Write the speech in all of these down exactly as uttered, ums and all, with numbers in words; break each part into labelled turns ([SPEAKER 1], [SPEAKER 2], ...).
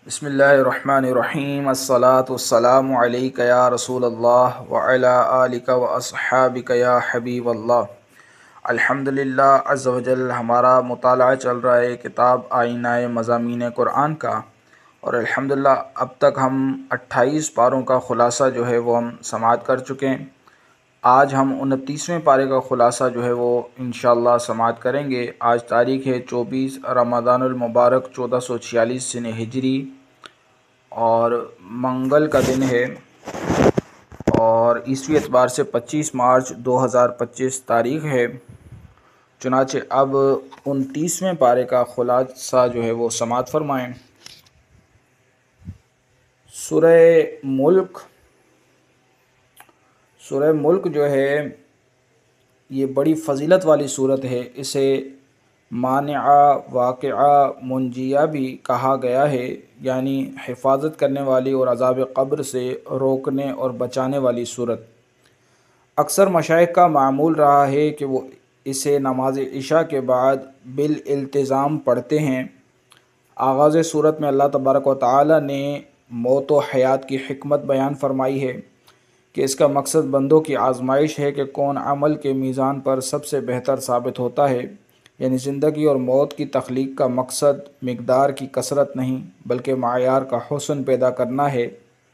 [SPEAKER 1] بسم اللہ الرحمن الرحیم الصلاۃ والسلام علیک یا رسول اللہ وعلی آلک و اصحابک یا حبیب اللہ۔ الحمد للہ عز و جل ہمارا مطالعہ چل رہا ہے کتاب آئینہ مضامین قرآن کا، اور الحمدللہ اب تک ہم اٹھائیس پاروں کا خلاصہ جو ہے وہ ہم سماعت کر چکے ہیں۔ آج ہم انتیسویں پارے کا خلاصہ جو ہے وہ انشاءاللہ سماعت کریں گے۔ آج تاریخ ہے چوبیس رمضان المبارک چودہ سو چھیالیس سن ہجری، اور منگل کا دن ہے، اور عیسوی اعتبار سے پچیس مارچ دو ہزار پچیس تاریخ ہے۔ چنانچہ اب انتیسویں پارے کا خلاصہ جو ہے وہ سماعت فرمائیں۔ سورہ ملک سورہ ملک جو ہے یہ بڑی فضیلت والی صورت ہے۔ اسے مانعہ، واقعہ، منجیہ بھی کہا گیا ہے، یعنی حفاظت کرنے والی اور عذاب قبر سے روکنے اور بچانے والی صورت۔ اکثر مشائخ کا معمول رہا ہے کہ وہ اسے نماز عشاء کے بعد بالالتزام پڑھتے ہیں۔ آغاز صورت میں اللہ تبارک و تعالی نے موت و حیات کی حکمت بیان فرمائی ہے کہ اس کا مقصد بندوں کی آزمائش ہے کہ کون عمل کے میزان پر سب سے بہتر ثابت ہوتا ہے، یعنی زندگی اور موت کی تخلیق کا مقصد مقدار کی کثرت نہیں بلکہ معیار کا حسن پیدا کرنا ہے۔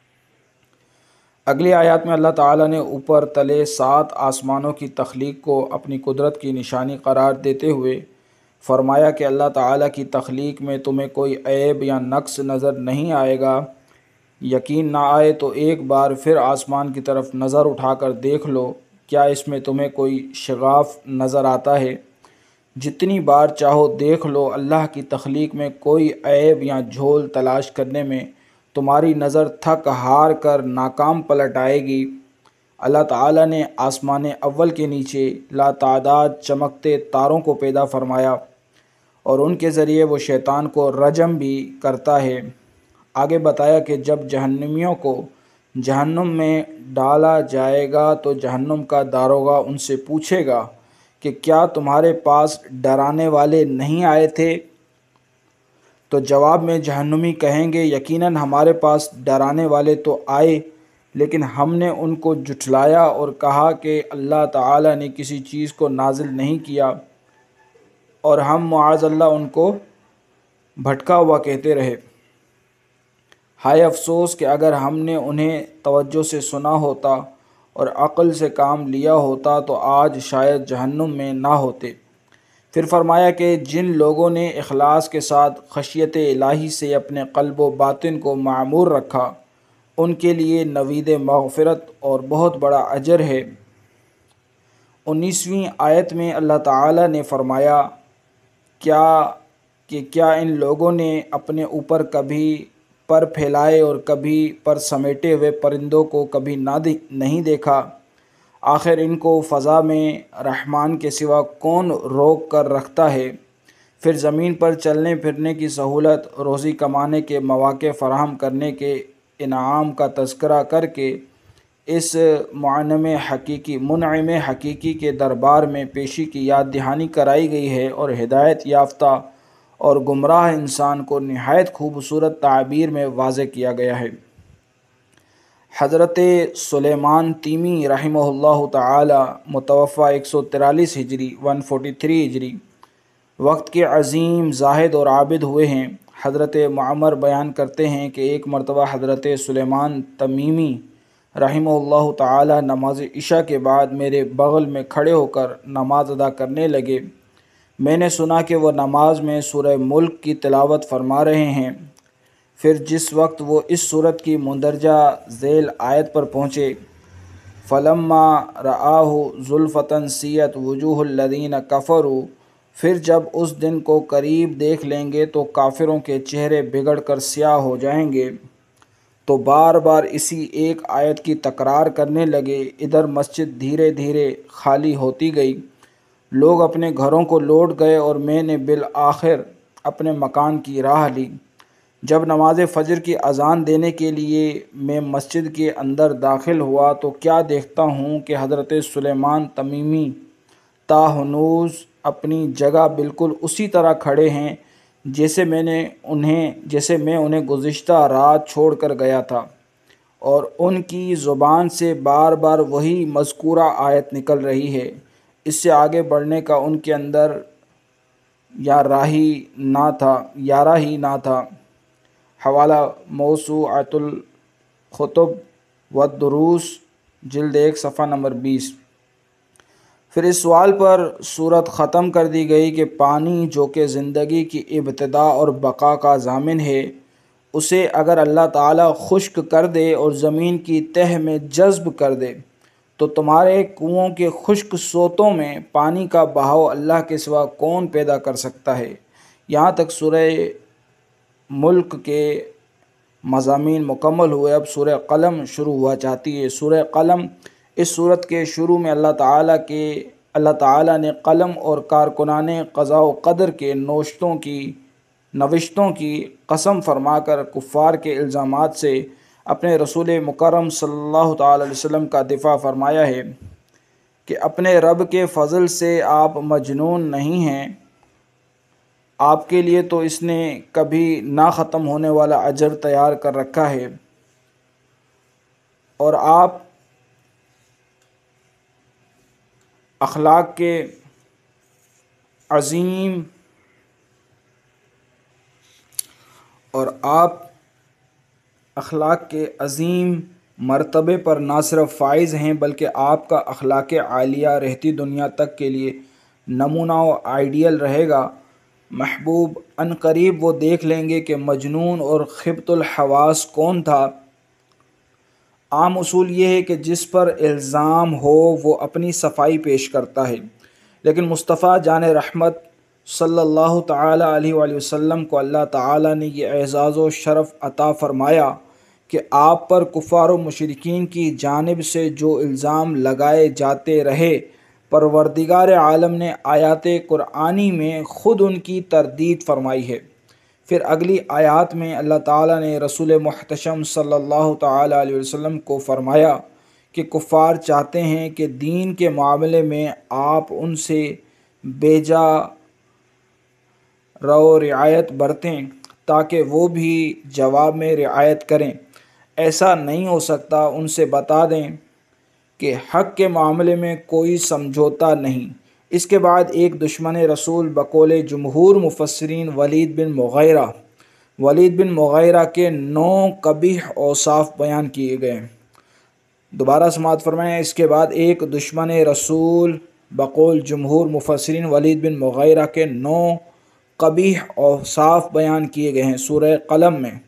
[SPEAKER 1] اگلی آیات میں اللہ تعالیٰ نے اوپر تلے سات آسمانوں کی تخلیق کو اپنی قدرت کی نشانی قرار دیتے ہوئے فرمایا کہ اللہ تعالیٰ کی تخلیق میں تمہیں کوئی عیب یا نقص نظر نہیں آئے گا۔ یقین نہ آئے تو ایک بار پھر آسمان کی طرف نظر اٹھا کر دیکھ لو، کیا اس میں تمہیں کوئی شگاف نظر آتا ہے؟ جتنی بار چاہو دیکھ لو، اللہ کی تخلیق میں کوئی عیب یا جھول تلاش کرنے میں تمہاری نظر تھک ہار کر ناکام پلٹ آئے گی۔ اللہ تعالیٰ نے آسمان اول کے نیچے لاتعداد چمکتے تاروں کو پیدا فرمایا، اور ان کے ذریعے وہ شیطان کو رجم بھی کرتا ہے۔ آگے بتایا کہ جب جہنمیوں کو جہنم میں ڈالا جائے گا تو جہنم کا داروغہ ان سے پوچھے گا کہ کیا تمہارے پاس ڈرانے والے نہیں آئے تھے؟ تو جواب میں جہنمی کہیں گے یقیناً ہمارے پاس ڈرانے والے تو آئے، لیکن ہم نے ان کو جھٹلایا اور کہا کہ اللہ تعالیٰ نے کسی چیز کو نازل نہیں کیا، اور ہم معاذ اللہ ان کو بھٹکا ہوا کہتے رہے۔ ہائے افسوس کہ اگر ہم نے انہیں توجہ سے سنا ہوتا اور عقل سے کام لیا ہوتا تو آج شاید جہنم میں نہ ہوتے۔ پھر فرمایا کہ جن لوگوں نے اخلاص کے ساتھ خشیت الہی سے اپنے قلب و باطن کو معمور رکھا، ان کے لیے نوید مغفرت اور بہت بڑا اجر ہے۔ انیسویں آیت میں اللہ تعالیٰ نے فرمایا کیا کہ کیا ان لوگوں نے اپنے اوپر کبھی پر پھیلائے اور کبھی پر سمیٹے ہوئے پرندوں کو کبھی نہ نہیں دیکھا؟ آخر ان کو فضا میں رحمان کے سوا کون روک کر رکھتا ہے؟ پھر زمین پر چلنے پھرنے کی سہولت، روزی کمانے کے مواقع فراہم کرنے کے انعام کا تذکرہ کر کے اس منعم حقیقی منعم حقیقی کے دربار میں پیشی کی یاد دہانی کرائی گئی ہے، اور ہدایت یافتہ اور گمراہ انسان کو نہایت خوبصورت تعبیر میں واضح کیا گیا ہے۔ حضرت سلیمان تیمی رحمہ اللہ تعالی متوفی ایک سو تیرالیس ہجری ایک سو تینتالیس ہجری وقت کے عظیم زاہد اور عابد ہوئے ہیں۔ حضرت معمر بیان کرتے ہیں کہ ایک مرتبہ حضرت سلیمان تمیمی رحمہ اللہ تعالی نماز عشاء کے بعد میرے بغل میں کھڑے ہو کر نماز ادا کرنے لگے۔ میں نے سنا کہ وہ نماز میں سورہ ملک کی تلاوت فرما رہے ہیں۔ پھر جس وقت وہ اس سورت کی مندرجہ ذیل آیت پر پہنچے، فَلَمَّا رَآهُ زُلْفَةً سِیَّتْ وُجُوهُ الَّذِینَ كَفَرُوا، پھر جب اس دن کو قریب دیکھ لیں گے تو کافروں کے چہرے بگڑ کر سیاہ ہو جائیں گے، تو بار بار اسی ایک آیت کی تکرار کرنے لگے۔ ادھر مسجد دھیرے دھیرے خالی ہوتی گئی، لوگ اپنے گھروں کو لوٹ گئے، اور میں نے بالآخر اپنے مکان کی راہ لی۔ جب نماز فجر کی اذان دینے کے لیے میں مسجد کے اندر داخل ہوا تو کیا دیکھتا ہوں کہ حضرت سلیمان تمیمی تا ہنوز اپنی جگہ بالکل اسی طرح کھڑے ہیں جیسے میں نے انہیں جیسے میں انہیں گزشتہ رات چھوڑ کر گیا تھا، اور ان کی زبان سے بار بار وہی مذکورہ آیت نکل رہی ہے، اس سے آگے بڑھنے کا ان کے اندر یا راہی نہ تھا یارہ ہی نہ تھا۔ حوالہ موسوعۃ الخطب والدروس، جلد ایک، صفحہ نمبر بیس۔ پھر اس سوال پر صورت ختم کر دی گئی کہ پانی جو کہ زندگی کی ابتدا اور بقا کا ضامن ہے، اسے اگر اللہ تعالیٰ خشک کر دے اور زمین کی تہہ میں جذب کر دے تو تمہارے کنوؤں کے خشک سوتوں میں پانی کا بہاؤ اللہ کے سوا کون پیدا کر سکتا ہے؟ یہاں تک سورہ ملک کے مضامین مکمل ہوئے۔ اب سورہ قلم شروع ہوا چاہتی ہے۔ سورہ قلم، اس صورت کے شروع میں اللہ تعالیٰ کے اللہ تعالیٰ نے قلم اور کارکنان قضاء و قدر کے نوشتوں کی نوشتوں کی قسم فرما کر کفار کے الزامات سے اپنے رسول مکرم صلی اللہ تعالی علیہ وسلم کا دفاع فرمایا ہے کہ اپنے رب کے فضل سے آپ مجنون نہیں ہیں، آپ کے لیے تو اس نے کبھی نہ ختم ہونے والا اجر تیار کر رکھا ہے، اور آپ اخلاق کے عظیم اور آپ اخلاق کے عظیم مرتبے پر نہ صرف فائز ہیں بلکہ آپ کا اخلاق عالیہ رہتی دنیا تک کے لیے نمونہ و آئیڈیل رہے گا۔ محبوب ان قریب وہ دیکھ لیں گے کہ مجنون اور خبط الحواس کون تھا۔ عام اصول یہ ہے کہ جس پر الزام ہو وہ اپنی صفائی پیش کرتا ہے، لیکن مصطفیٰ جان رحمت صلی اللہ تعالی علیہ وآلہ وسلم کو اللہ تعالی نے یہ اعزاز و شرف عطا فرمایا کہ آپ پر کفار و مشرکین کی جانب سے جو الزام لگائے جاتے رہے، پروردگار عالم نے آیات قرآنی میں خود ان کی تردید فرمائی ہے۔ پھر اگلی آیات میں اللہ تعالیٰ نے رسول محتشم صلی اللہ تعالی علیہ وسلم کو فرمایا کہ کفار چاہتے ہیں کہ دین کے معاملے میں آپ ان سے بیجا رو رعایت برتیں تاکہ وہ بھی جواب میں رعایت کریں۔ ایسا نہیں ہو سکتا، ان سے بتا دیں کہ حق کے معاملے میں کوئی سمجھوتا نہیں۔ اس کے بعد ایک دشمن رسول بقول جمہور مفسرین ولید بن مغیرہ ولید بن مغیرہ کے نو قبیح اوصاف بیان کیے گئے۔ دوبارہ سماعت فرمائیں۔ اس کے بعد ایک دشمن رسول بقول جمہور مفسرین ولید بن مغیرہ کے نو قبیح اوصاف بیان کیے گئے ہیں سورہ قلم میں۔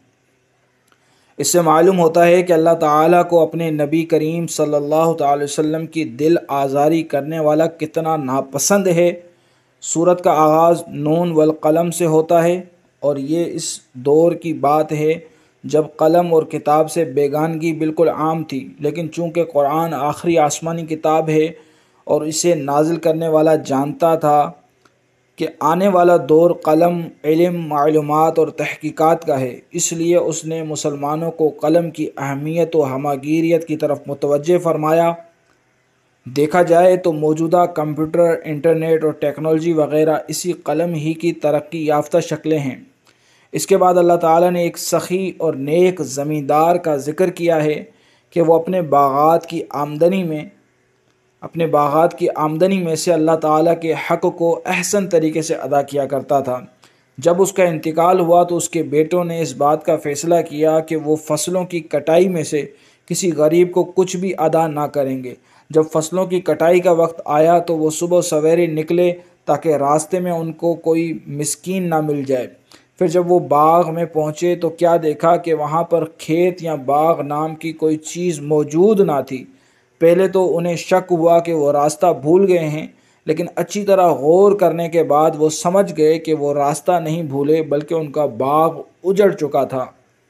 [SPEAKER 1] اس سے معلوم ہوتا ہے کہ اللہ تعالیٰ کو اپنے نبی کریم صلی اللہ تعالی وسلم کی دل آزاری کرنے والا کتنا ناپسند ہے۔ سورت کا آغاز نون والقلم سے ہوتا ہے، اور یہ اس دور کی بات ہے جب قلم اور کتاب سے بیگانگی بالکل عام تھی، لیکن چونکہ قرآن آخری آسمانی کتاب ہے اور اسے نازل کرنے والا جانتا تھا کہ آنے والا دور قلم، علم، معلومات اور تحقیقات کا ہے، اس لیے اس نے مسلمانوں کو قلم کی اہمیت و ہماگیریت کی طرف متوجہ فرمایا۔ دیکھا جائے تو موجودہ کمپیوٹر، انٹرنیٹ اور ٹیکنالوجی وغیرہ اسی قلم ہی کی ترقی یافتہ شکلیں ہیں۔ اس کے بعد اللہ تعالیٰ نے ایک سخی اور نیک زمیندار کا ذکر کیا ہے کہ وہ اپنے باغات کی آمدنی میں اپنے باغات کی آمدنی میں سے اللہ تعالیٰ کے حق کو احسن طریقے سے ادا کیا کرتا تھا۔ جب اس کا انتقال ہوا تو اس کے بیٹوں نے اس بات کا فیصلہ کیا کہ وہ فصلوں کی کٹائی میں سے کسی غریب کو کچھ بھی ادا نہ کریں گے۔ جب فصلوں کی کٹائی کا وقت آیا تو وہ صبح سویرے نکلے تاکہ راستے میں ان کو کوئی مسکین نہ مل جائے۔ پھر جب وہ باغ میں پہنچے تو کیا دیکھا کہ وہاں پر کھیت یا باغ نام کی کوئی چیز موجود نہ تھی۔ پہلے تو انہیں شک ہوا کہ وہ راستہ بھول گئے ہیں، لیکن اچھی طرح غور کرنے کے بعد وہ سمجھ گئے کہ وہ راستہ نہیں بھولے بلکہ ان کا باغ اجڑ چکا تھا۔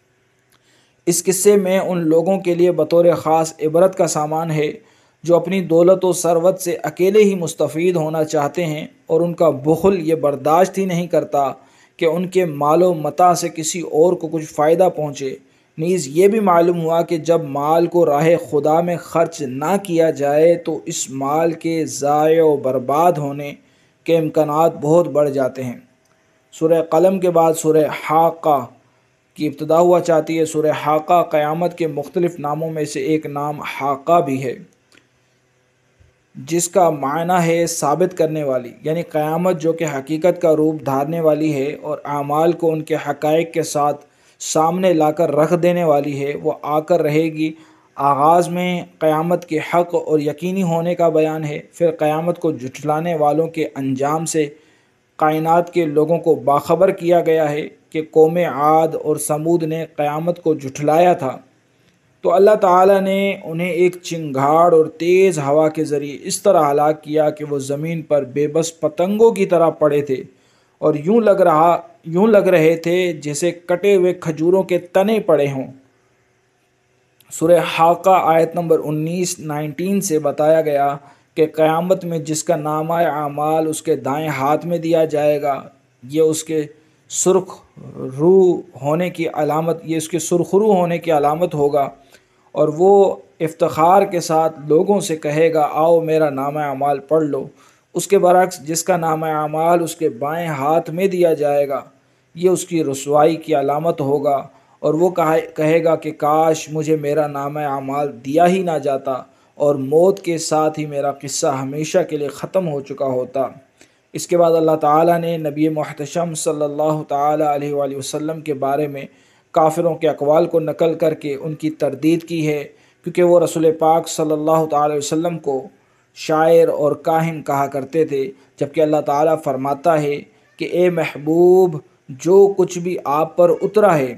[SPEAKER 1] اس قصے میں ان لوگوں کے لیے بطور خاص عبرت کا سامان ہے جو اپنی دولت و ثروت سے اکیلے ہی مستفید ہونا چاہتے ہیں، اور ان کا بخل یہ برداشت ہی نہیں کرتا کہ ان کے مال و متاع سے کسی اور کو کچھ فائدہ پہنچے۔ نیز یہ بھی معلوم ہوا کہ جب مال کو راہ خدا میں خرچ نہ کیا جائے تو اس مال کے ضائع و برباد ہونے کے امکانات بہت بڑھ جاتے ہیں۔ سورہ قلم کے بعد سورہ حاقہ کی ابتدا ہوا چاہتی ہے۔ سورہ حاقہ قیامت کے مختلف ناموں میں سے ایک نام حاقہ بھی ہے، جس کا معنی ہے ثابت کرنے والی، یعنی قیامت جو کہ حقیقت کا روپ دھارنے والی ہے اور اعمال کو ان کے حقائق کے ساتھ سامنے لا کر رکھ دینے والی ہے، وہ آ کر رہے گی۔ آغاز میں قیامت کے حق اور یقینی ہونے کا بیان ہے، پھر قیامت کو جھٹلانے والوں کے انجام سے کائنات کے لوگوں کو باخبر کیا گیا ہے کہ قوم عاد اور سمود نے قیامت کو جھٹلایا تھا، تو اللہ تعالیٰ نے انہیں ایک چنگھاڑ اور تیز ہوا کے ذریعے اس طرح ہلاک کیا کہ وہ زمین پر بے بس پتنگوں کی طرح پڑے تھے اور یوں لگ رہا یوں لگ رہے تھے جیسے کٹے ہوئے کھجوروں کے تنے پڑے ہوں۔ سورہ حاقہ آیت نمبر انیس نائنٹین سے بتایا گیا کہ قیامت میں جس کا نامہ اعمال اس کے دائیں ہاتھ میں دیا جائے گا، یہ اس کے سرخ رو ہونے کی علامت یہ اس کے سرخرو ہونے کی علامت ہوگا، اور وہ افتخار کے ساتھ لوگوں سے کہے گا آؤ میرا نامہ اعمال پڑھ لو۔ اس کے برعکس جس کا نامہ اعمال اس کے بائیں ہاتھ میں دیا جائے گا، یہ اس کی رسوائی کی علامت ہوگا، اور وہ کہے گا کہ کاش مجھے میرا نامہ اعمال دیا ہی نہ جاتا اور موت کے ساتھ ہی میرا قصہ ہمیشہ کے لیے ختم ہو چکا ہوتا۔ اس کے بعد اللہ تعالیٰ نے نبی محتشم صلی اللہ تعالیٰ علیہ وآلہ وسلم کے بارے میں کافروں کے اقوال کو نقل کر کے ان کی تردید کی ہے، کیونکہ وہ رسول پاک صلی اللہ تعالیٰ علیہ وسلم کو شاعر اور کاہن کہا کرتے تھے، جبکہ اللہ تعالیٰ فرماتا ہے کہ اے محبوب، جو کچھ بھی آپ پر اترا ہے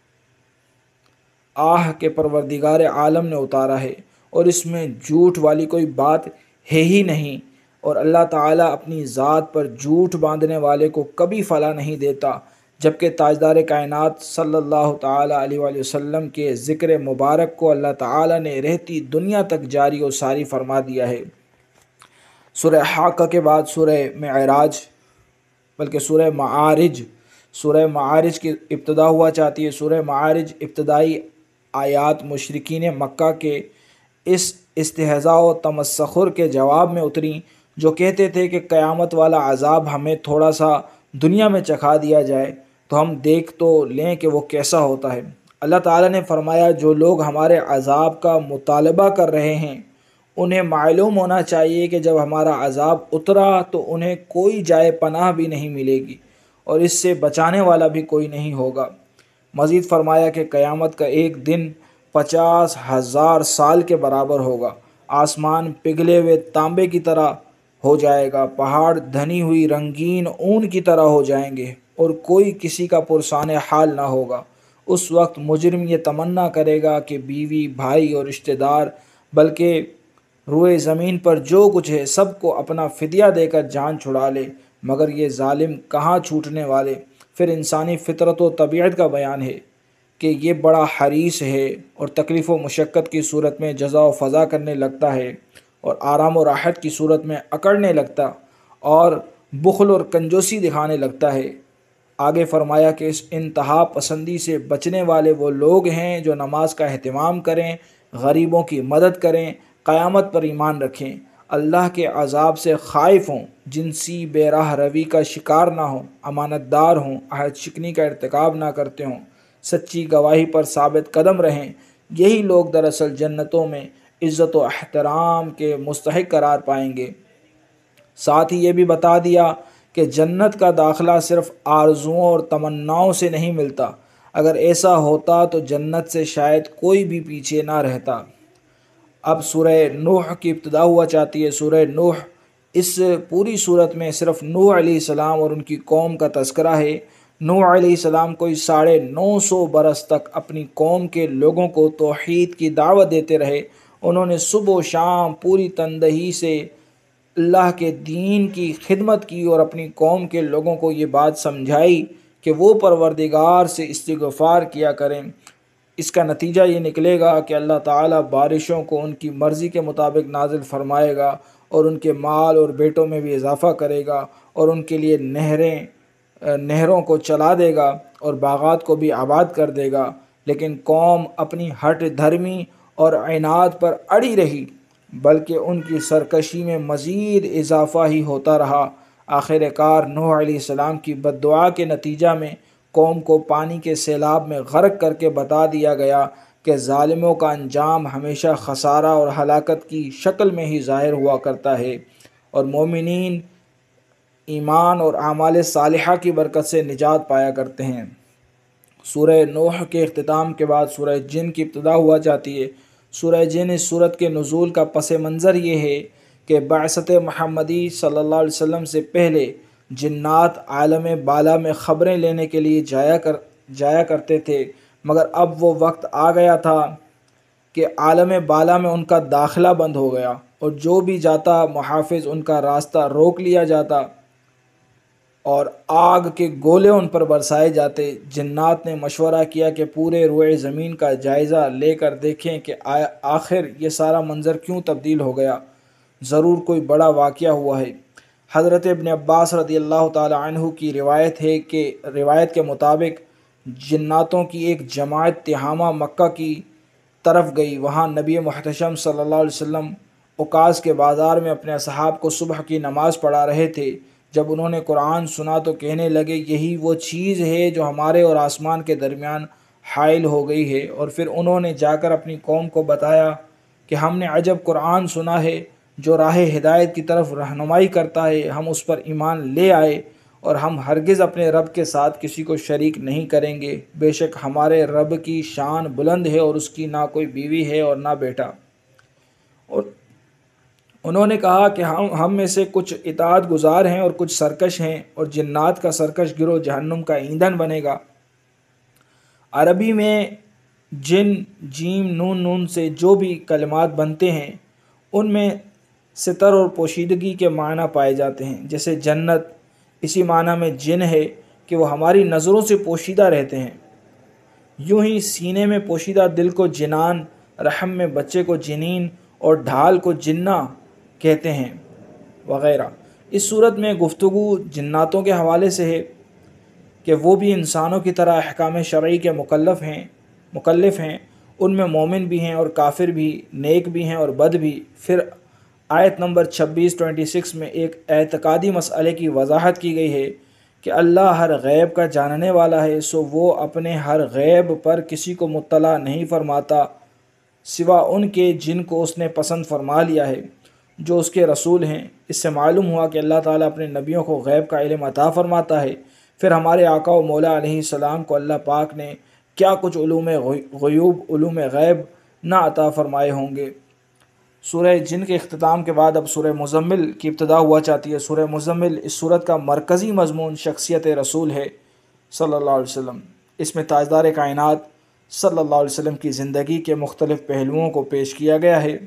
[SPEAKER 1] آہ کے پروردگار عالم نے اتارا ہے، اور اس میں جھوٹ والی کوئی بات ہے ہی نہیں، اور اللہ تعالیٰ اپنی ذات پر جھوٹ باندھنے والے کو کبھی فلا نہیں دیتا، جبکہ تاجدار کائنات صلی اللہ تعالیٰ علیہ وآلہ وسلم کے ذکر مبارک کو اللہ تعالیٰ نے رہتی دنیا تک جاری و ساری فرما دیا ہے۔ سورہ حاقہ کے بعد سورہ معراج بلکہ سورہ معارج سورہ معارج کی ابتدا ہوا چاہتی ہے۔ سورہ معارج ابتدائی آیات مشرکین مکہ کے اس استہزاء و تمسخر کے جواب میں اتریں، جو کہتے تھے کہ قیامت والا عذاب ہمیں تھوڑا سا دنیا میں چکھا دیا جائے تو ہم دیکھ تو لیں کہ وہ کیسا ہوتا ہے۔ اللہ تعالیٰ نے فرمایا جو لوگ ہمارے عذاب کا مطالبہ کر رہے ہیں انہیں معلوم ہونا چاہیے کہ جب ہمارا عذاب اترا تو انہیں کوئی جائے پناہ بھی نہیں ملے گی اور اس سے بچانے والا بھی کوئی نہیں ہوگا۔ مزید فرمایا کہ قیامت کا ایک دن پچاس ہزار سال کے برابر ہوگا، آسمان پگھلے ہوئے تانبے کی طرح ہو جائے گا، پہاڑ دھنی ہوئی رنگین اون کی طرح ہو جائیں گے اور کوئی کسی کا پرسان حال نہ ہوگا۔ اس وقت مجرم یہ تمنا کرے گا کہ بیوی، بھائی اور رشتہ دار، بلکہ روئے زمین پر جو کچھ ہے سب کو اپنا فدیہ دے کر جان چھڑا لے، مگر یہ ظالم کہاں چھوٹنے والے۔ پھر انسانی فطرت و طبیعت کا بیان ہے کہ یہ بڑا حریص ہے اور تکلیف و مشقت کی صورت میں جزا و فضا کرنے لگتا ہے اور آرام و راحت کی صورت میں اکڑنے لگتا اور بخل اور کنجوسی دکھانے لگتا ہے۔ آگے فرمایا کہ اس انتہا پسندی سے بچنے والے وہ لوگ ہیں جو نماز کا اہتمام کریں، غریبوں کی مدد کریں، قیامت پر ایمان رکھیں، اللہ کے عذاب سے خائف ہوں، جنسی بے راہ روی کا شکار نہ ہوں، امانت دار ہوں، عہد شکنی کا ارتکاب نہ کرتے ہوں، سچی گواہی پر ثابت قدم رہیں۔ یہی لوگ دراصل جنتوں میں عزت و احترام کے مستحق قرار پائیں گے۔ ساتھ ہی یہ بھی بتا دیا کہ جنت کا داخلہ صرف آرزوؤں اور تمناؤں سے نہیں ملتا، اگر ایسا ہوتا تو جنت سے شاید کوئی بھی پیچھے نہ رہتا۔ اب سورہ نوح کی ابتدا ہوا چاہتی ہے۔ سورہ نوح اس پوری صورت میں صرف نوح علیہ السلام اور ان کی قوم کا تذکرہ ہے۔ نوح علیہ السلام کوئی ساڑھے نو سو برس تک اپنی قوم کے لوگوں کو توحید کی دعوت دیتے رہے۔ انہوں نے صبح و شام پوری تندہی سے اللہ کے دین کی خدمت کی اور اپنی قوم کے لوگوں کو یہ بات سمجھائی کہ وہ پروردگار سے استغفار کیا کریں۔ اس کا نتیجہ یہ نکلے گا کہ اللہ تعالیٰ بارشوں کو ان کی مرضی کے مطابق نازل فرمائے گا اور ان کے مال اور بیٹوں میں بھی اضافہ کرے گا اور ان کے لیے نہریں نہروں کو چلا دے گا اور باغات کو بھی آباد کر دے گا، لیکن قوم اپنی ہٹ دھرمی اور عناد پر اڑی رہی، بلکہ ان کی سرکشی میں مزید اضافہ ہی ہوتا رہا۔ آخر کار نوح علیہ السلام کی بد دعا کے نتیجہ میں قوم کو پانی کے سیلاب میں غرق کر کے بتا دیا گیا کہ ظالموں کا انجام ہمیشہ خسارہ اور ہلاکت کی شکل میں ہی ظاہر ہوا کرتا ہے، اور مومنین ایمان اور اعمال صالحہ کی برکت سے نجات پایا کرتے ہیں۔ سورہ نوح کے اختتام کے بعد سورہ جن کی ابتدا ہوا جاتی ہے۔ سورہ جن اس سورت کے نزول کا پس منظر یہ ہے کہ بعثت محمدی صلی اللہ علیہ وسلم سے پہلے جنات عالم بالا میں خبریں لینے کے لیے جایا کر جایا کرتے تھے، مگر اب وہ وقت آ گیا تھا کہ عالم بالا میں ان کا داخلہ بند ہو گیا، اور جو بھی جاتا محافظ ان کا راستہ روک لیا جاتا اور آگ کے گولے ان پر برسائے جاتے۔ جنات نے مشورہ کیا کہ پورے روئے زمین کا جائزہ لے کر دیکھیں کہ آخر یہ سارا منظر کیوں تبدیل ہو گیا، ضرور کوئی بڑا واقعہ ہوا ہے۔ حضرت ابن عباس رضی اللہ تعالی عنہ کی روایت ہے کہ روایت کے مطابق جناتوں کی ایک جماعت تہامہ مکہ کی طرف گئی۔ وہاں نبی محتشم صلی اللہ علیہ وسلم اوقاس کے بازار میں اپنے اصحاب کو صبح کی نماز پڑھا رہے تھے۔ جب انہوں نے قرآن سنا تو کہنے لگے، یہی وہ چیز ہے جو ہمارے اور آسمان کے درمیان حائل ہو گئی ہے۔ اور پھر انہوں نے جا کر اپنی قوم کو بتایا کہ ہم نے عجب قرآن سنا ہے جو راہ ہدایت کی طرف رہنمائی کرتا ہے، ہم اس پر ایمان لے آئے اور ہم ہرگز اپنے رب کے ساتھ کسی کو شریک نہیں کریں گے۔ بے شک ہمارے رب کی شان بلند ہے اور اس کی نہ کوئی بیوی ہے اور نہ بیٹا۔ اور انہوں نے کہا کہ ہم ہم میں سے کچھ اطاعت گزار ہیں اور کچھ سرکش ہیں، اور جنات کا سرکش گروہ جہنم کا ایندھن بنے گا۔ عربی میں جن، جیم، نون نون سے جو بھی کلمات بنتے ہیں ان میں ستر اور پوشیدگی کے معنی پائے جاتے ہیں۔ جیسے جنت اسی معنی میں جن ہے کہ وہ ہماری نظروں سے پوشیدہ رہتے ہیں۔ یوں ہی سینے میں پوشیدہ دل کو جنان، رحم میں بچے کو جنین اور ڈھال کو جنہ کہتے ہیں وغیرہ۔ اس صورت میں گفتگو جناتوں کے حوالے سے ہے کہ وہ بھی انسانوں کی طرح احکام شرعی کے مکلف ہیں مکلف ہیں ان میں مومن بھی ہیں اور کافر بھی، نیک بھی ہیں اور بد بھی۔ پھر آیت نمبر چھبیس ٹوئنٹی سکس میں ایک اعتقادی مسئلے کی وضاحت کی گئی ہے کہ اللہ ہر غیب کا جاننے والا ہے، سو وہ اپنے ہر غیب پر کسی کو مطلع نہیں فرماتا سوا ان کے جن کو اس نے پسند فرما لیا ہے جو اس کے رسول ہیں۔ اس سے معلوم ہوا کہ اللہ تعالیٰ اپنے نبیوں کو غیب کا علم عطا فرماتا ہے۔ پھر ہمارے آقا و مولا علیہ السلام کو اللہ پاک نے کیا کچھ علوم غیوب، علوم غیب نہ عطا فرمائے ہوں گے۔ سورہ جن کے اختتام کے بعد اب سورہ مزمل کی ابتدا ہوا چاہتی ہے۔ سورہ مزمل اس سورت کا مرکزی مضمون شخصیت رسول ہے صلی اللہ علیہ وسلم۔ اس میں تاجدار کائنات صلی اللہ علیہ وسلم کی زندگی کے مختلف پہلوؤں کو پیش کیا گیا ہے۔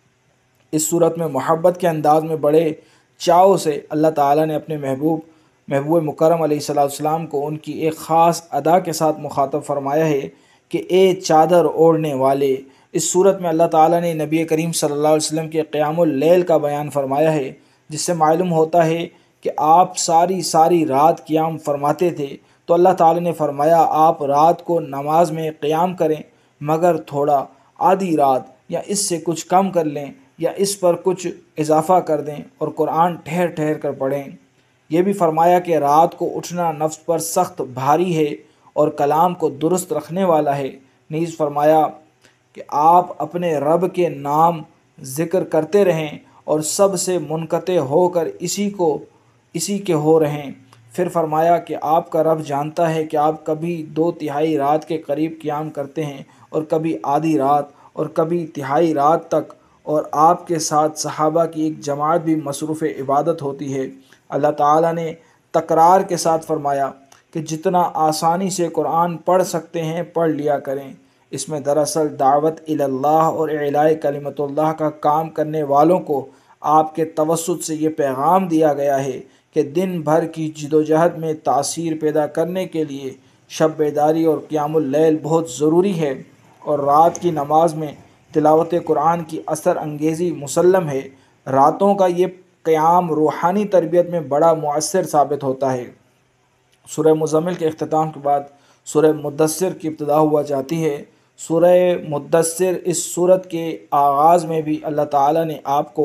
[SPEAKER 1] اس صورت میں محبت کے انداز میں بڑے چاؤ سے اللہ تعالیٰ نے اپنے محبوب محبوب مکرم علیہ الصلوۃ والسلام کو ان کی ایک خاص ادا کے ساتھ مخاطب فرمایا ہے کہ اے چادر اوڑھنے والے۔ اس صورت میں اللہ تعالیٰ نے نبی کریم صلی اللہ علیہ وسلم کے قیام اللیل کا بیان فرمایا ہے، جس سے معلوم ہوتا ہے کہ آپ ساری ساری رات قیام فرماتے تھے۔ تو اللہ تعالیٰ نے فرمایا آپ رات کو نماز میں قیام کریں، مگر تھوڑا آدھی رات یا اس سے کچھ کم کر لیں یا اس پر کچھ اضافہ کر دیں، اور قرآن ٹھہر ٹھہر کر پڑھیں۔ یہ بھی فرمایا کہ رات کو اٹھنا نفس پر سخت بھاری ہے اور کلام کو درست رکھنے والا ہے۔ نیز فرمایا کہ آپ اپنے رب کے نام ذکر کرتے رہیں اور سب سے منقطع ہو کر اسی کو اسی کے ہو رہیں۔ پھر فرمایا کہ آپ کا رب جانتا ہے کہ آپ کبھی دو تہائی رات کے قریب قیام کرتے ہیں اور کبھی آدھی رات اور کبھی تہائی رات تک، اور آپ کے ساتھ صحابہ کی ایک جماعت بھی مصروف عبادت ہوتی ہے۔ اللہ تعالیٰ نے تکرار کے ساتھ فرمایا کہ جتنا آسانی سے قرآن پڑھ سکتے ہیں پڑھ لیا کریں۔ اس میں دراصل دعوت اللہ اور اعلاء کلمت اللہ کا کام کرنے والوں کو آپ کے توسط سے یہ پیغام دیا گیا ہے کہ دن بھر کی جدوجہد میں تاثیر پیدا کرنے کے لیے شب بیداری اور قیام اللیل بہت ضروری ہے، اور رات کی نماز میں تلاوت قرآن کی اثر انگیزی مسلم ہے۔ راتوں کا یہ قیام روحانی تربیت میں بڑا مؤثر ثابت ہوتا ہے۔ سورہ مزمل کے اختتام کے بعد سورہ مدثر کی ابتدا ہوا جاتی ہے۔ سورہ مدثر اس سورت کے آغاز میں بھی اللہ تعالیٰ نے آپ کو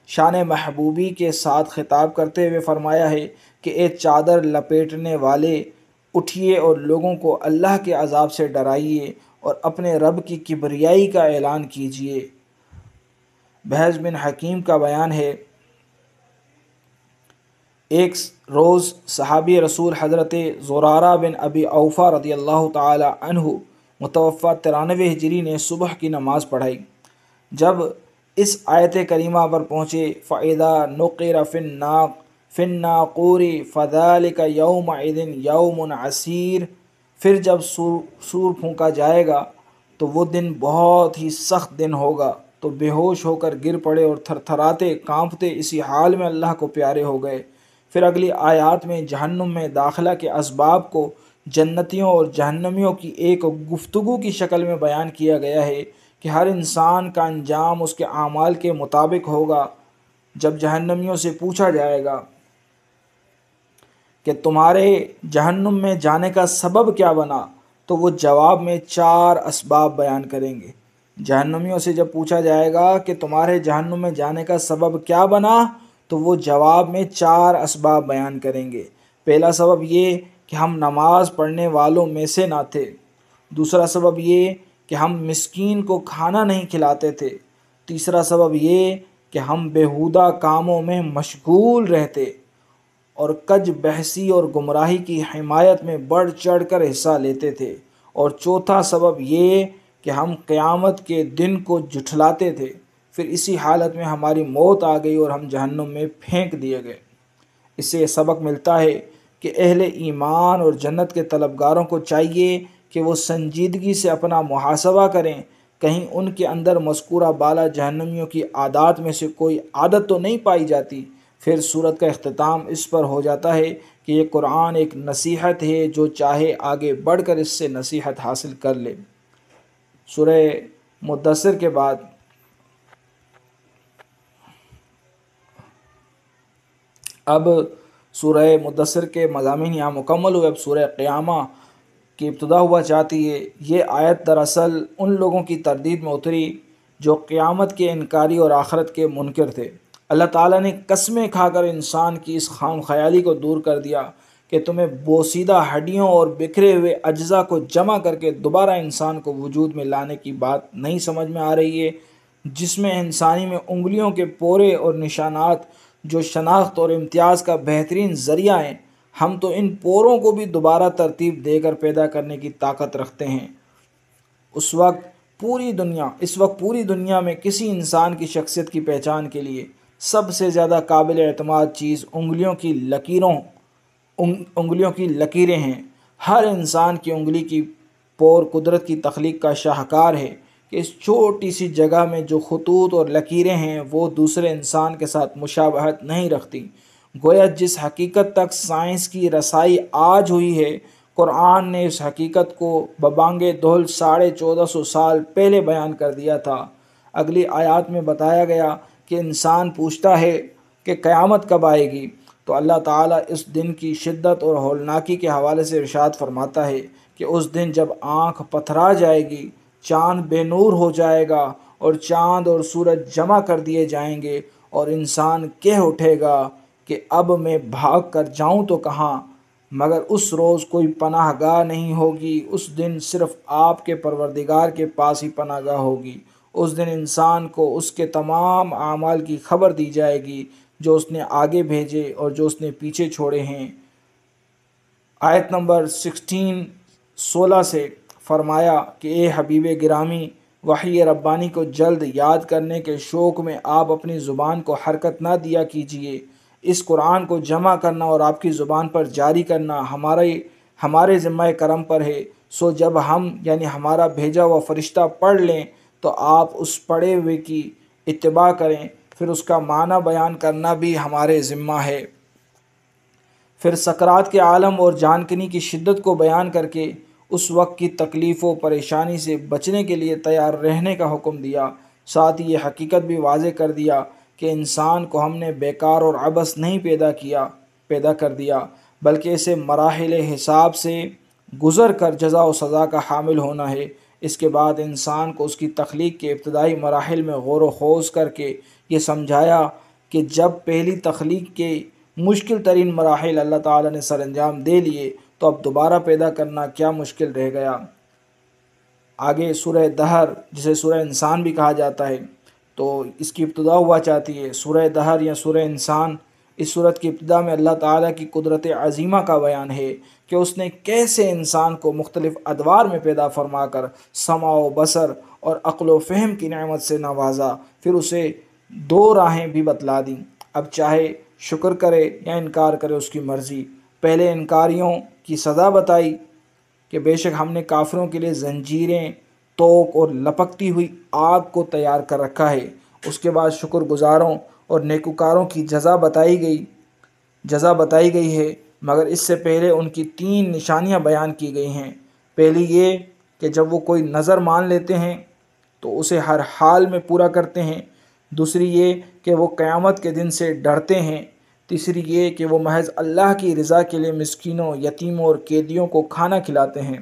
[SPEAKER 1] شان محبوبی کے ساتھ خطاب کرتے ہوئے فرمایا ہے کہ اے چادر لپیٹنے والے، اٹھیے اور لوگوں کو اللہ کے عذاب سے ڈرائیے اور اپنے رب کی کبریائی کا اعلان کیجیے۔ بحث بن حکیم کا بیان ہے، ایک روز صحابی رسول حضرت زرارہ بن ابی اوفا رضی اللہ تعالی عنہ متوفہ ترانوے ہجری نے صبح کی نماز پڑھائی۔ جب اس آیت کریمہ پر پہنچے فَإِذَا نُقِرَ فِي النَّاقِ فِي النَّاقُورِ فَذَلِكَ يَوْمَئِذٍ يَوْمٌ عَسِيرٌ، پھر جب سور سور پھونکا جائے گا تو وہ دن بہت ہی سخت دن ہوگا، تو بے ہوش ہو کر گر پڑے اور تھر تھراتے کانپتے اسی حال میں اللہ کو پیارے ہو گئے۔ پھر اگلی آیات میں جہنم میں داخلہ کے اسباب کو جنتیوں اور جہنمیوں کی ایک گفتگو کی شکل میں بیان کیا گیا ہے کہ ہر انسان کا انجام اس کے اعمال کے مطابق ہوگا۔ جب جہنمیوں سے پوچھا جائے گا کہ تمہارے جہنم میں جانے کا سبب کیا بنا، تو وہ جواب میں چار اسباب بیان کریں گے۔ جہنمیوں سے جب پوچھا جائے گا کہ تمہارے جہنم میں جانے کا سبب کیا بنا، تو وہ جواب میں چار اسباب بیان کریں گے۔ پہلا سبب یہ کہ ہم نماز پڑھنے والوں میں سے نہ تھے۔ دوسرا سبب یہ کہ ہم مسکین کو کھانا نہیں کھلاتے تھے۔ تیسرا سبب یہ کہ ہم بیہودہ کاموں میں مشغول رہتے اور کج بحثی اور گمراہی کی حمایت میں بڑھ چڑھ کر حصہ لیتے تھے۔ اور چوتھا سبب یہ کہ ہم قیامت کے دن کو جھٹلاتے تھے۔ پھر اسی حالت میں ہماری موت آ گئی اور ہم جہنم میں پھینک دیے گئے۔ اس سے یہ سبق ملتا ہے کہ اہل ایمان اور جنت کے طلبگاروں کو چاہیے کہ وہ سنجیدگی سے اپنا محاسبہ کریں، کہیں ان کے اندر مذکورہ بالا جہنمیوں کی عادات میں سے کوئی عادت تو نہیں پائی جاتی۔ پھر سورت کا اختتام اس پر ہو جاتا ہے کہ یہ قرآن ایک نصیحت ہے، جو چاہے آگے بڑھ کر اس سے نصیحت حاصل کر لے۔ سورہ مدثر کے بعد اب سورہ مدثر کے مضامین یہاں مکمل ہوئے۔ اب سورہ قیامہ کی ابتدا ہوا چاہتی ہے۔ یہ آیت دراصل ان لوگوں کی تردید میں اتری جو قیامت کے انکاری اور آخرت کے منکر تھے۔ اللہ تعالیٰ نے قسمیں کھا کر انسان کی اس خام خیالی کو دور کر دیا کہ تمہیں بوسیدہ ہڈیوں اور بکھرے ہوئے اجزاء کو جمع کر کے دوبارہ انسان کو وجود میں لانے کی بات نہیں سمجھ میں آ رہی ہے، جس میں انسانی میں انگلیوں کے پورے اور نشانات جو شناخت اور امتیاز کا بہترین ذریعہ ہیں، ہم تو ان پوروں کو بھی دوبارہ ترتیب دے کر پیدا کرنے کی طاقت رکھتے ہیں۔ اس وقت پوری دنیا اس وقت پوری دنیا میں کسی انسان کی شخصیت کی پہچان کے لیے سب سے زیادہ قابل اعتماد چیز انگلیوں کی لکیروں انگلیوں کی لکیریں ہیں۔ ہر انسان کی انگلی کی پور قدرت کی تخلیق کا شاہکار ہے کہ اس چھوٹی سی جگہ میں جو خطوط اور لکیریں ہیں وہ دوسرے انسان کے ساتھ مشابہت نہیں رکھتی۔ گویا جس حقیقت تک سائنس کی رسائی آج ہوئی ہے، قرآن نے اس حقیقت کو ببانگ دہل ساڑھے چودہ سو سال پہلے بیان کر دیا تھا۔ اگلی آیات میں بتایا گیا کہ انسان پوچھتا ہے کہ قیامت کب آئے گی، تو اللہ تعالیٰ اس دن کی شدت اور ہولناکی کے حوالے سے ارشاد فرماتا ہے کہ اس دن جب آنکھ پتھرا جائے گی، چاند بے نور ہو جائے گا اور چاند اور سورج جمع کر دیے جائیں گے، اور انسان کہہ اٹھے گا کہ اب میں بھاگ کر جاؤں تو کہاں، مگر اس روز کوئی پناہ گاہ نہیں ہوگی۔ اس دن صرف آپ کے پروردگار کے پاس ہی پناہ گاہ ہوگی۔ اس دن انسان کو اس کے تمام اعمال کی خبر دی جائے گی، جو اس نے آگے بھیجے اور جو اس نے پیچھے چھوڑے ہیں۔ آیت نمبر سکسٹین سولہ سے فرمایا کہ اے حبیب گرامی، وحی ربانی کو جلد یاد کرنے کے شوق میں آپ اپنی زبان کو حرکت نہ دیا کیجیے۔ اس قرآن کو جمع کرنا اور آپ کی زبان پر جاری کرنا ہمارے ہمارے ذمہ کرم پر ہے۔ سو جب ہم یعنی ہمارا بھیجا ہوا فرشتہ پڑھ لیں تو آپ اس پڑھے ہوئے کی اتباع کریں، پھر اس کا معنی بیان کرنا بھی ہمارے ذمہ ہے۔ پھر سکرات کے عالم اور جانکنی کی شدت کو بیان کر کے اس وقت کی تکلیف و پریشانی سے بچنے کے لیے تیار رہنے کا حکم دیا۔ ساتھ ہی یہ حقیقت بھی واضح کر دیا کہ انسان کو ہم نے بیکار اور عبث نہیں پیدا کیا پیدا کر دیا، بلکہ اسے مراحل حساب سے گزر کر جزا و سزا کا حامل ہونا ہے۔ اس کے بعد انسان کو اس کی تخلیق کے ابتدائی مراحل میں غور و خوض کر کے یہ سمجھایا کہ جب پہلی تخلیق کے مشکل ترین مراحل اللہ تعالیٰ نے سر انجام دے لیے تو اب دوبارہ پیدا کرنا کیا مشکل رہ گیا۔ آگے سورہ دہر، جسے سورہ انسان بھی کہا جاتا ہے، تو اس کی ابتدا ہوا چاہتی ہے۔ سورہ دہر یا سورہ انسان، اس صورت کی ابتدا میں اللہ تعالیٰ کی قدرت عظیمہ کا بیان ہے کہ اس نے کیسے انسان کو مختلف ادوار میں پیدا فرما کر سمع و بصر اور عقل و فہم کی نعمت سے نوازا، پھر اسے دو راہیں بھی بتلا دیں۔ اب چاہے شکر کرے یا انکار کرے اس کی مرضی۔ پہلے انکاریوں کی سزا بتائی کہ بے شک ہم نے کافروں کے لیے زنجیریں، توق اور لپکتی ہوئی آگ کو تیار کر رکھا ہے۔ اس کے بعد شکر گزاروں اور نیکوکاروں کی جزا بتائی گئی جزا بتائی گئی ہے، مگر اس سے پہلے ان کی تین نشانیاں بیان کی گئی ہیں۔ پہلی یہ کہ جب وہ کوئی نظر مان لیتے ہیں تو اسے ہر حال میں پورا کرتے ہیں۔ دوسری یہ کہ وہ قیامت کے دن سے ڈرتے ہیں۔ تیسری یہ کہ وہ محض اللہ کی رضا کے لیے مسکینوں، یتیموں اور قیدیوں کو کھانا کھلاتے ہیں۔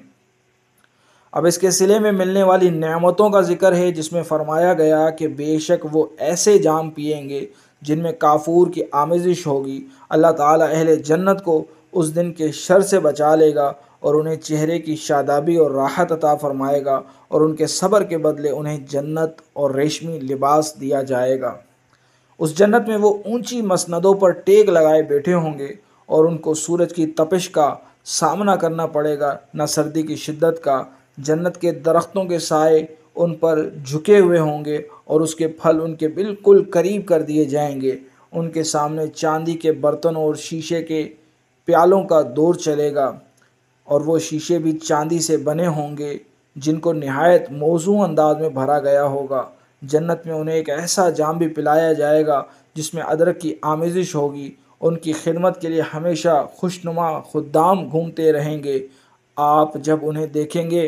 [SPEAKER 1] اب اس کے صلے میں ملنے والی نعمتوں کا ذکر ہے، جس میں فرمایا گیا کہ بے شک وہ ایسے جام پئیں گے جن میں کافور کی آمیزش ہوگی۔ اللہ تعالیٰ اہل جنت کو اس دن کے شر سے بچا لے گا اور انہیں چہرے کی شادابی اور راحت عطا فرمائے گا، اور ان کے صبر کے بدلے انہیں جنت اور ریشمی لباس دیا جائے گا۔ اس جنت میں وہ اونچی مسندوں پر ٹیک لگائے بیٹھے ہوں گے، اور ان کو سورج کی تپش کا سامنا کرنا پڑے گا، نہ سردی کی شدت کا۔ جنت کے درختوں کے سائے ان پر جھکے ہوئے ہوں گے، اور اس کے پھل ان کے بالکل قریب کر دیے جائیں گے۔ ان کے سامنے چاندی کے برتنوں اور شیشے کے پیالوں کا دور چلے گا، اور وہ شیشے بھی چاندی سے بنے ہوں گے جن کو نہایت موزوں انداز میں بھرا گیا ہوگا۔ جنت میں انہیں ایک ایسا جام بھی پلایا جائے گا جس میں ادرک کی آمیزش ہوگی۔ ان کی خدمت کے لیے ہمیشہ خوشنما خدام گھومتے رہیں گے۔ آپ جب انہیں دیکھیں گے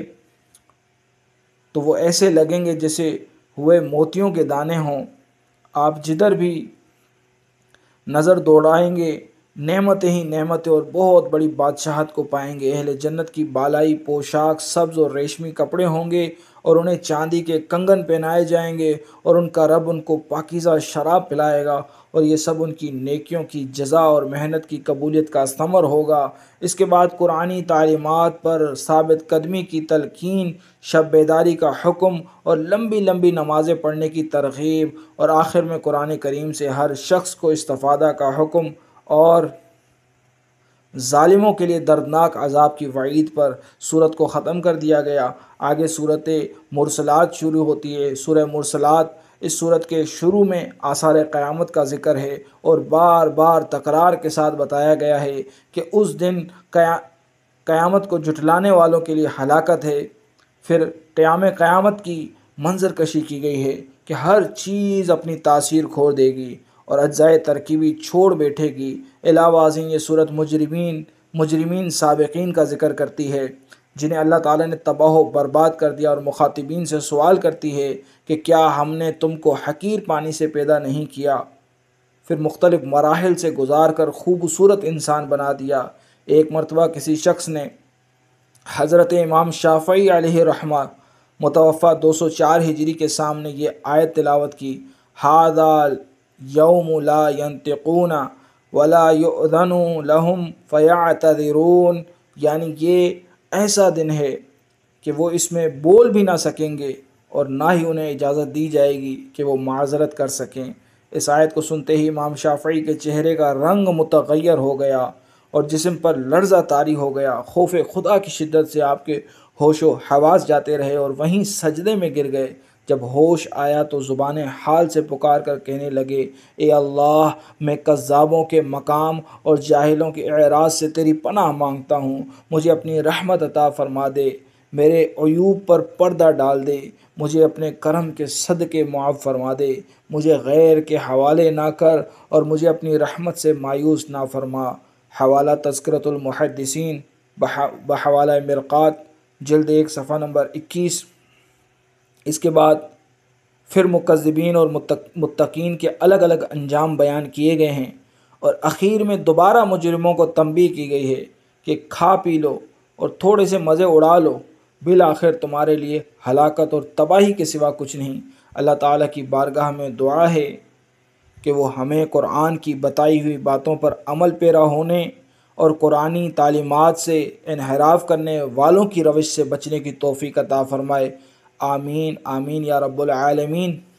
[SPEAKER 1] تو وہ ایسے لگیں گے جیسے ہوئے موتیوں کے دانے ہوں۔ آپ جدھر بھی نظر دوڑائیں گے نعمتیں ہی نعمتیں اور بہت بڑی بادشاہت کو پائیں گے۔ اہل جنت کی بالائی پوشاک سبز اور ریشمی کپڑے ہوں گے، اور انہیں چاندی کے کنگن پہنائے جائیں گے، اور ان کا رب ان کو پاکیزہ شراب پلائے گا، اور یہ سب ان کی نیکیوں کی جزا اور محنت کی قبولیت کا ثمر ہوگا۔ اس کے بعد قرآنی تعلیمات پر ثابت قدمی کی تلقین، شب بیداری کا حکم اور لمبی لمبی نمازیں پڑھنے کی ترغیب، اور آخر میں قرآن کریم سے ہر شخص کو استفادہ کا حکم اور ظالموں کے لیے دردناک عذاب کی وعید پر سورت کو ختم کر دیا گیا۔ آگے سورت مرسلات شروع ہوتی ہے۔ سورہ مرسلات، اس سورت کے شروع میں آثار قیامت کا ذکر ہے، اور بار بار تکرار کے ساتھ بتایا گیا ہے کہ اس دن قیامت کو جھٹلانے والوں کے لیے ہلاکت ہے۔ پھر قیام قیامت کی منظر کشی کی گئی ہے کہ ہر چیز اپنی تاثیر کھو دے گی اور اجزائے ترکیبی چھوڑ بیٹھے گی۔ علاوہ ازیں یہ صورت مجرمین مجرمین سابقین کا ذکر کرتی ہے جنہیں اللہ تعالیٰ نے تباہ و برباد کر دیا، اور مخاطبین سے سوال کرتی ہے کہ کیا ہم نے تم کو حقیر پانی سے پیدا نہیں کیا، پھر مختلف مراحل سے گزار کر خوبصورت انسان بنا دیا۔ ایک مرتبہ کسی شخص نے حضرت امام شافعی علیہ رحمہ متوفہ دو سو چار ہجری کے سامنے یہ آیت تلاوت کی: ھذا یوم لا ینطقون ولا یؤذن لهم فیعتذرون، یعنی یہ ایسا دن ہے کہ وہ اس میں بول بھی نہ سکیں گے اور نہ ہی انہیں اجازت دی جائے گی کہ وہ معذرت کر سکیں۔ اس آیت کو سنتے ہی امام شافعی کے چہرے کا رنگ متغیر ہو گیا اور جسم پر لرزہ طاری ہو گیا۔ خوف خدا کی شدت سے آپ کے ہوش و حواس جاتے رہے اور وہیں سجدے میں گر گئے۔ جب ہوش آیا تو زبان حال سے پکار کر کہنے لگے: اے اللہ، میں کذابوں کے مقام اور جاہلوں کے اعراض سے تیری پناہ مانگتا ہوں۔ مجھے اپنی رحمت عطا فرما دے، میرے عیوب پر پردہ ڈال دے، مجھے اپنے کرم کے صدقے معاف فرما دے، مجھے غیر کے حوالے نہ کر اور مجھے اپنی رحمت سے مایوس نہ فرما۔ حوالہ تذکرۃ المحدثین بحوالہ مرقات، جلد ایک، صفحہ نمبر اکیس۔ اس کے بعد پھر مکذبین اور متقین کے الگ الگ انجام بیان کیے گئے ہیں، اور اخیر میں دوبارہ مجرموں کو تنبیہ کی گئی ہے کہ کھا پی لو اور تھوڑے سے مزے اڑا لو، بالآخر تمہارے لیے ہلاکت اور تباہی کے سوا کچھ نہیں۔ اللہ تعالیٰ کی بارگاہ میں دعا ہے کہ وہ ہمیں قرآن کی بتائی ہوئی باتوں پر عمل پیرا ہونے اور قرآنی تعلیمات سے انحراف کرنے والوں کی روش سے بچنے کی توفیق عطا فرمائے۔ آمین آمین یا رب العالمین۔